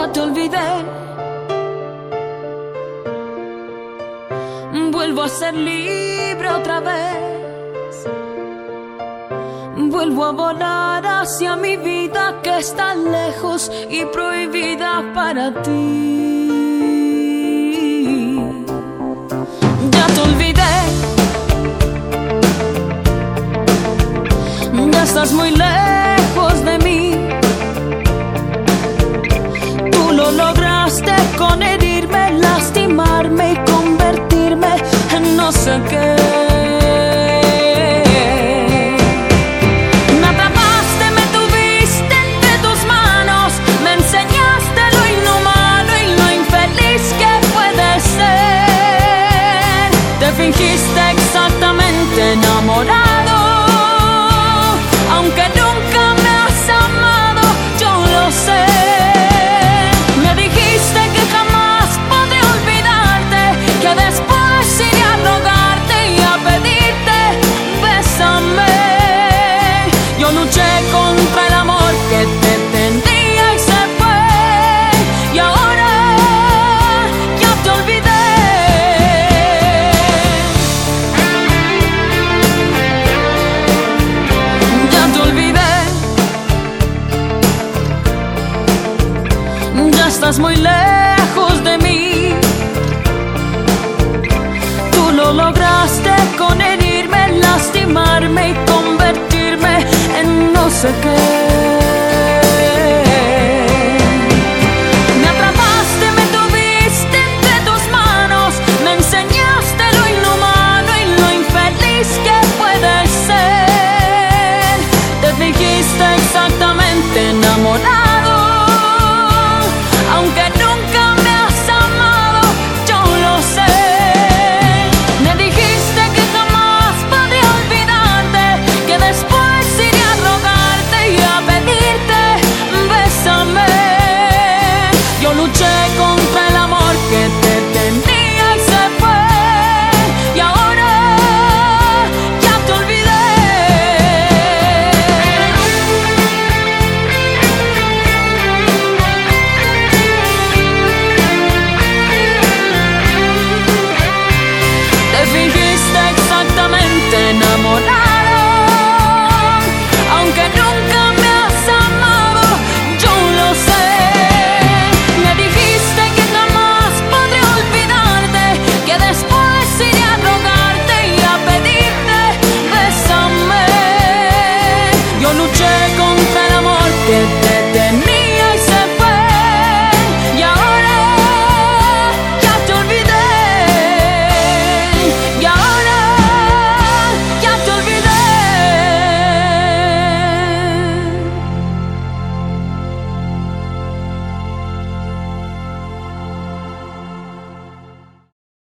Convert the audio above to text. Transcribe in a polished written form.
ya te olvidé. Vuelvo a ser libre otra vez. Vuelvo a volar hacia mi vida que está lejos y prohibida para ti. Ya te olvidé. Ya estás muy lejos de mí. Tú lo lograste con herirme, lastimarme y convertirme en no sé qué. Me atrapaste, me tuviste entre tus manos, me enseñaste lo inhumano y lo infeliz que puede ser. Te fingiste exactamente enamorado, aunque nunca me has amado, yo lo sé. Me dijiste que jamás podré olvidarte, que después iré a rogarte y a pedirte, bésame. Yo luché contra el amor que te tendría y se fue, y ahora ya te olvidé. Ya te olvidé. Ya estás muy lejos de mí. Tú lo lograste con herirme, lastimarme y convertirme en no sé qué.